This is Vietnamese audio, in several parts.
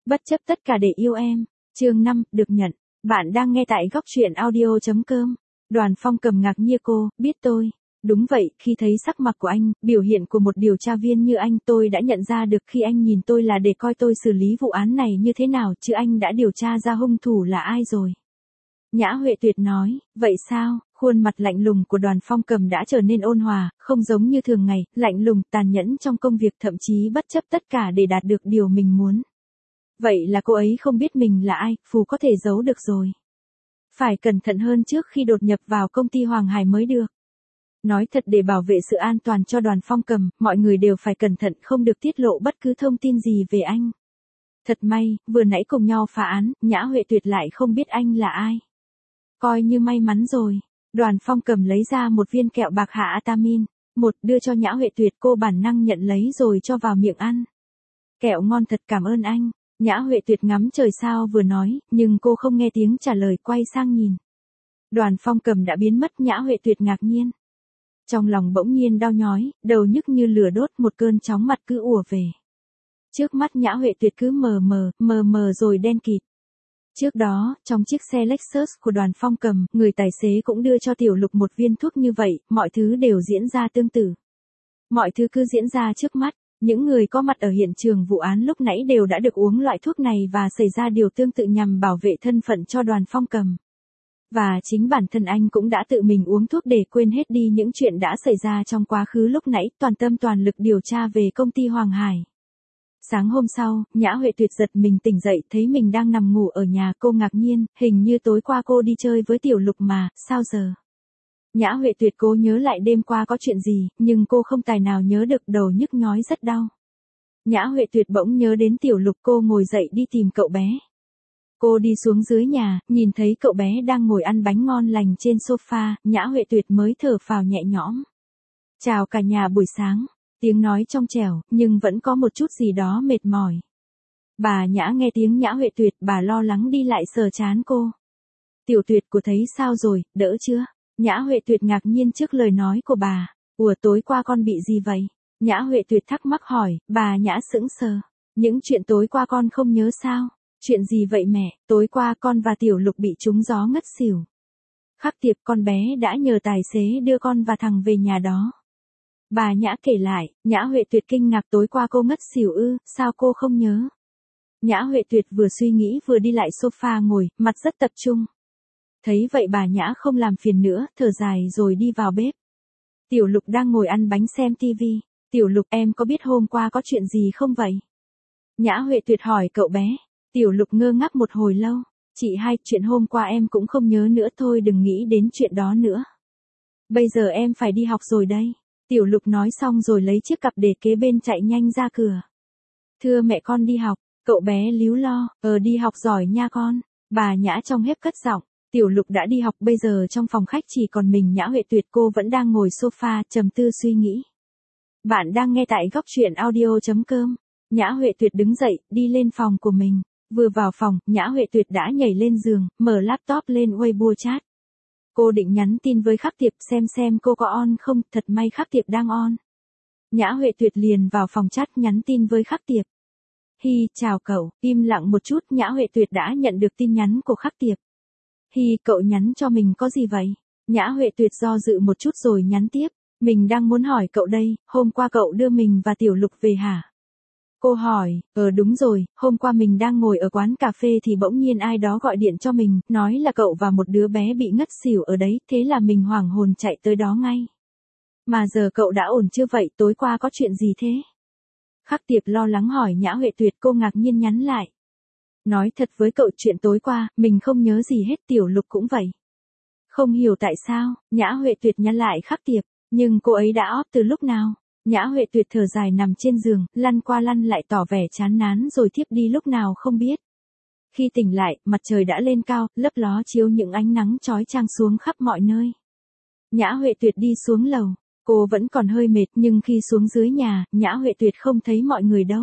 Bất chấp tất cả để yêu em. Chương 5, được nhận. Bạn đang nghe tại góc truyện audio.com. Đoàn Phong Cầm ngạc nhiên cô, biết tôi. Đúng vậy, khi thấy sắc mặt của anh, biểu hiện của một điều tra viên như anh, tôi đã nhận ra được khi anh nhìn tôi là để coi tôi xử lý vụ án này như thế nào, chứ anh đã điều tra ra hung thủ là ai rồi. Nhã Huệ Tuyệt nói, vậy sao? Khuôn mặt lạnh lùng của Đoàn Phong Cầm đã trở nên ôn hòa, không giống như thường ngày, lạnh lùng, tàn nhẫn trong công việc, thậm chí bất chấp tất cả để đạt được điều mình muốn. Vậy là cô ấy không biết mình là ai, phù có thể giấu được rồi. Phải cẩn thận hơn trước khi đột nhập vào công ty Hoàng Hải mới được. Nói thật, để bảo vệ sự an toàn cho Đoàn Phong Cầm, mọi người đều phải cẩn thận, không được tiết lộ bất cứ thông tin gì về anh. Thật may, vừa nãy cùng nhau phá án, Nhã Huệ Tuyệt lại không biết anh là ai. Coi như may mắn rồi. Đoàn Phong Cầm lấy ra một viên kẹo bạc hạ Atamin, đưa cho Nhã Huệ Tuyệt, cô bản năng nhận lấy rồi cho vào miệng ăn. Kẹo ngon thật, cảm ơn anh. Nhã Huệ Tuyệt ngắm trời sao vừa nói, nhưng cô không nghe tiếng trả lời, quay sang nhìn. Đoàn Phong Cầm đã biến mất. Nhã Huệ Tuyệt ngạc nhiên. Trong lòng bỗng nhiên đau nhói, đầu nhức như lửa đốt, một cơn chóng mặt cứ ùa về. Trước mắt Nhã Huệ Tuyệt cứ mờ mờ rồi đen kịt. Trước đó, trong chiếc xe Lexus của Đoàn Phong Cầm, người tài xế cũng đưa cho Tiểu Lục một viên thuốc như vậy, mọi thứ đều diễn ra tương tự. Mọi thứ cứ diễn ra trước mắt, những người có mặt ở hiện trường vụ án lúc nãy đều đã được uống loại thuốc này và xảy ra điều tương tự nhằm bảo vệ thân phận cho Đoàn Phong Cầm. Và chính bản thân anh cũng đã tự mình uống thuốc để quên hết đi những chuyện đã xảy ra trong quá khứ lúc nãy, toàn tâm toàn lực điều tra về công ty Hoàng Hải. Sáng hôm sau, Nhã Huệ Tuyệt giật mình tỉnh dậy, thấy mình đang nằm ngủ ở nhà, cô ngạc nhiên, hình như tối qua cô đi chơi với Tiểu Lục mà, sao giờ? Nhã Huệ Tuyệt cố nhớ lại đêm qua có chuyện gì, nhưng cô không tài nào nhớ được, đầu nhức nhói rất đau. Nhã Huệ Tuyệt bỗng nhớ đến Tiểu Lục, cô ngồi dậy đi tìm cậu bé. Cô đi xuống dưới nhà, nhìn thấy cậu bé đang ngồi ăn bánh ngon lành trên sofa, Nhã Huệ Tuyệt mới thở phào nhẹ nhõm. Chào cả nhà buổi sáng. Tiếng nói trong trẻo, nhưng vẫn có một chút gì đó mệt mỏi. Bà Nhã nghe tiếng Nhã Huệ Tuyệt, bà lo lắng đi lại sờ trán cô. Tiểu Tuyệt, cô thấy sao rồi, đỡ chưa? Nhã Huệ Tuyệt ngạc nhiên trước lời nói của bà. Ủa, tối qua con bị gì vậy? Nhã Huệ Tuyệt thắc mắc hỏi, bà Nhã sững sờ. Những chuyện tối qua con không nhớ sao? Chuyện gì vậy mẹ? Tối qua con và Tiểu Lục bị trúng gió ngất xỉu. Khắc Tiệp, con bé đã nhờ tài xế đưa con và thằng về nhà đó. Bà Nhã kể lại. Nhã Huệ Tuyệt kinh ngạc, tối qua cô ngất xỉu ư, sao cô không nhớ? Nhã Huệ Tuyệt vừa suy nghĩ vừa đi lại sofa ngồi, mặt rất tập trung. Thấy vậy bà Nhã không làm phiền nữa, thở dài rồi đi vào bếp. Tiểu Lục đang ngồi ăn bánh xem tivi. Tiểu Lục, em có biết hôm qua có chuyện gì không vậy? Nhã Huệ Tuyệt hỏi cậu bé. Tiểu Lục ngơ ngác một hồi lâu. Chị hai, chuyện hôm qua em cũng không nhớ nữa, thôi đừng nghĩ đến chuyện đó nữa. Bây giờ em phải đi học rồi đây. Tiểu Lục nói xong rồi lấy chiếc cặp để kế bên chạy nhanh ra cửa. Thưa mẹ, con đi học. Cậu bé líu lo, đi học giỏi nha con. Bà Nhã trong bếp cất giọng. Tiểu Lục đã đi học, bây giờ trong phòng khách chỉ còn mình Nhã Huệ Tuyệt, cô vẫn đang ngồi sofa, trầm tư suy nghĩ. Bạn đang nghe tại góc truyện audio.com. Nhã Huệ Tuyệt đứng dậy, đi lên phòng của mình. Vừa vào phòng, Nhã Huệ Tuyệt đã nhảy lên giường, mở laptop lên Weibo chat. Cô định nhắn tin với Khắc Tiệp xem cô có on không, thật may Khắc Tiệp đang on. Nhã Huệ Tuyệt liền vào phòng chat nhắn tin với Khắc Tiệp. Hi, chào cậu. Im lặng một chút, Nhã Huệ Tuyệt đã nhận được tin nhắn của Khắc Tiệp. Hi, cậu nhắn cho mình có gì vậy? Nhã Huệ Tuyệt do dự một chút rồi nhắn tiếp. Mình đang muốn hỏi cậu đây, hôm qua cậu đưa mình và Tiểu Lục về hả? Cô hỏi, đúng rồi, hôm qua mình đang ngồi ở quán cà phê thì bỗng nhiên ai đó gọi điện cho mình, nói là cậu và một đứa bé bị ngất xỉu ở đấy, thế là mình hoảng hồn chạy tới đó ngay. Mà giờ cậu đã ổn chưa vậy, tối qua có chuyện gì thế? Khắc Tiệp lo lắng hỏi Nhã Huệ Tuyệt, cô ngạc nhiên nhắn lại. Nói thật với cậu, chuyện tối qua, mình không nhớ gì hết, Tiểu Lục cũng vậy. Không hiểu tại sao, Nhã Huệ Tuyệt nhắn lại Khắc Tiệp, nhưng cô ấy đã off từ lúc nào? Nhã Huệ Tuyệt thở dài nằm trên giường, lăn qua lăn lại tỏ vẻ chán ngán rồi thiếp đi lúc nào không biết. Khi tỉnh lại, mặt trời đã lên cao, lấp ló chiếu những ánh nắng chói chang xuống khắp mọi nơi. Nhã Huệ Tuyệt đi xuống lầu, cô vẫn còn hơi mệt nhưng khi xuống dưới nhà, Nhã Huệ Tuyệt không thấy mọi người đâu.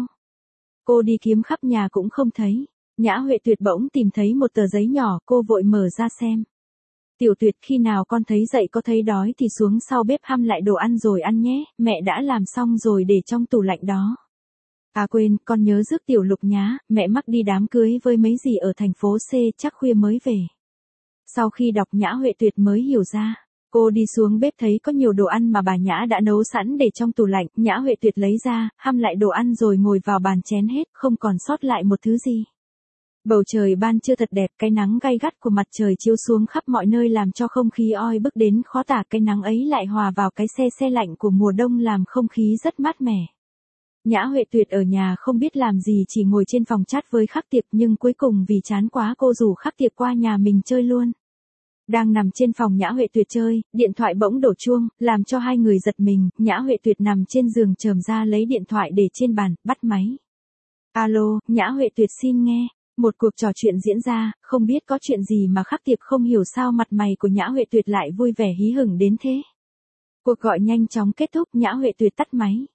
Cô đi kiếm khắp nhà cũng không thấy. Nhã Huệ Tuyệt bỗng tìm thấy một tờ giấy nhỏ, cô vội mở ra xem. Tiểu Tuyệt, khi nào con thấy dậy có thấy đói thì xuống sau bếp hâm lại đồ ăn rồi ăn nhé, mẹ đã làm xong rồi để trong tủ lạnh đó. À quên, con nhớ rước tiểu lục nhá, mẹ mắc đi đám cưới với mấy dì ở thành phố C, chắc khuya mới về. Sau khi đọc Nhã Huệ Tuyệt mới hiểu ra. Cô đi xuống bếp thấy có nhiều đồ ăn mà bà Nhã đã nấu sẵn để trong tủ lạnh, Nhã Huệ Tuyệt lấy ra, hăm lại đồ ăn rồi ngồi vào bàn chén hết, không còn sót lại một thứ gì. Bầu trời ban trưa thật đẹp, cái nắng gay gắt của mặt trời chiếu xuống khắp mọi nơi làm cho không khí oi bức đến khó tả, cái nắng ấy lại hòa vào cái se lạnh của mùa đông làm không khí rất mát mẻ. Nhã Huệ Tuyệt ở nhà không biết làm gì chỉ ngồi trên phòng chat với Khắc Tiệp nhưng cuối cùng vì chán quá cô rủ Khắc Tiệp qua nhà mình chơi luôn. Đang nằm trên phòng Nhã Huệ Tuyệt chơi, điện thoại bỗng đổ chuông, làm cho hai người giật mình, Nhã Huệ Tuyệt nằm trên giường chồm ra lấy điện thoại để trên bàn, bắt máy. Alo, Nhã Huệ Tuyệt xin nghe. Một cuộc trò chuyện diễn ra, không biết có chuyện gì mà Khắc Tiệp không hiểu sao mặt mày của Nhã Huệ Tuyệt lại vui vẻ hí hửng đến thế. Cuộc gọi nhanh chóng kết thúc, Nhã Huệ Tuyệt tắt máy.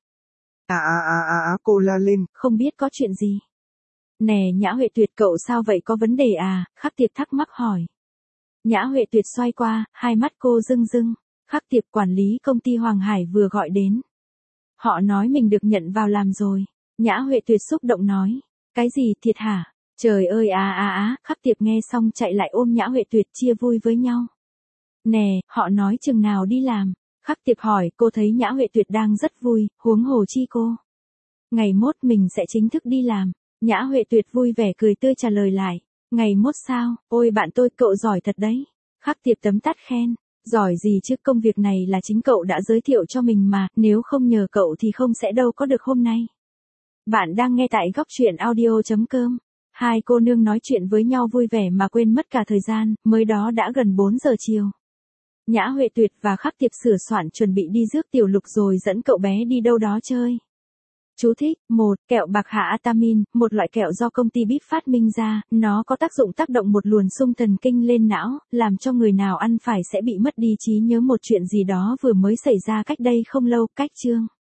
Cô la lên. Không biết có chuyện gì. Nè Nhã Huệ Tuyệt cậu sao vậy có vấn đề à, Khắc Tiệp thắc mắc hỏi. Nhã Huệ Tuyệt xoay qua, hai mắt cô rưng rưng. Khắc Tiệp quản lý công ty Hoàng Hải vừa gọi đến. Họ nói mình được nhận vào làm rồi. Nhã Huệ Tuyệt xúc động nói. Cái gì thiệt hả? Trời ơi Khắc Tiệp nghe xong chạy lại ôm Nhã Huệ Tuyệt chia vui với nhau. Nè, họ nói chừng nào đi làm? Khắc Tiệp hỏi, cô thấy Nhã Huệ Tuyệt đang rất vui, huống hồ chi cô. Ngày mốt mình sẽ chính thức đi làm. Nhã Huệ Tuyệt vui vẻ cười tươi trả lời lại. Ngày mốt sao, ôi bạn tôi cậu giỏi thật đấy. Khắc Tiệp tấm tát khen. Giỏi gì chứ, công việc này là chính cậu đã giới thiệu cho mình mà, nếu không nhờ cậu thì không sẽ đâu có được hôm nay. Bạn đang nghe tại góc truyện audio.com. Hai cô nương nói chuyện với nhau vui vẻ mà quên mất cả thời gian, mới đó đã gần 4 giờ chiều. Nhã Huệ Tuyệt và Khắc Tiệp sửa soạn chuẩn bị đi rước tiểu lục rồi dẫn cậu bé đi đâu đó chơi. Chú thích, 1. Kẹo bạc hà Atamin, một loại kẹo do công ty Bip phát minh ra, nó có tác dụng tác động một luồn xung thần kinh lên não, làm cho người nào ăn phải sẽ bị mất đi trí nhớ một chuyện gì đó vừa mới xảy ra cách đây không lâu, cách chương.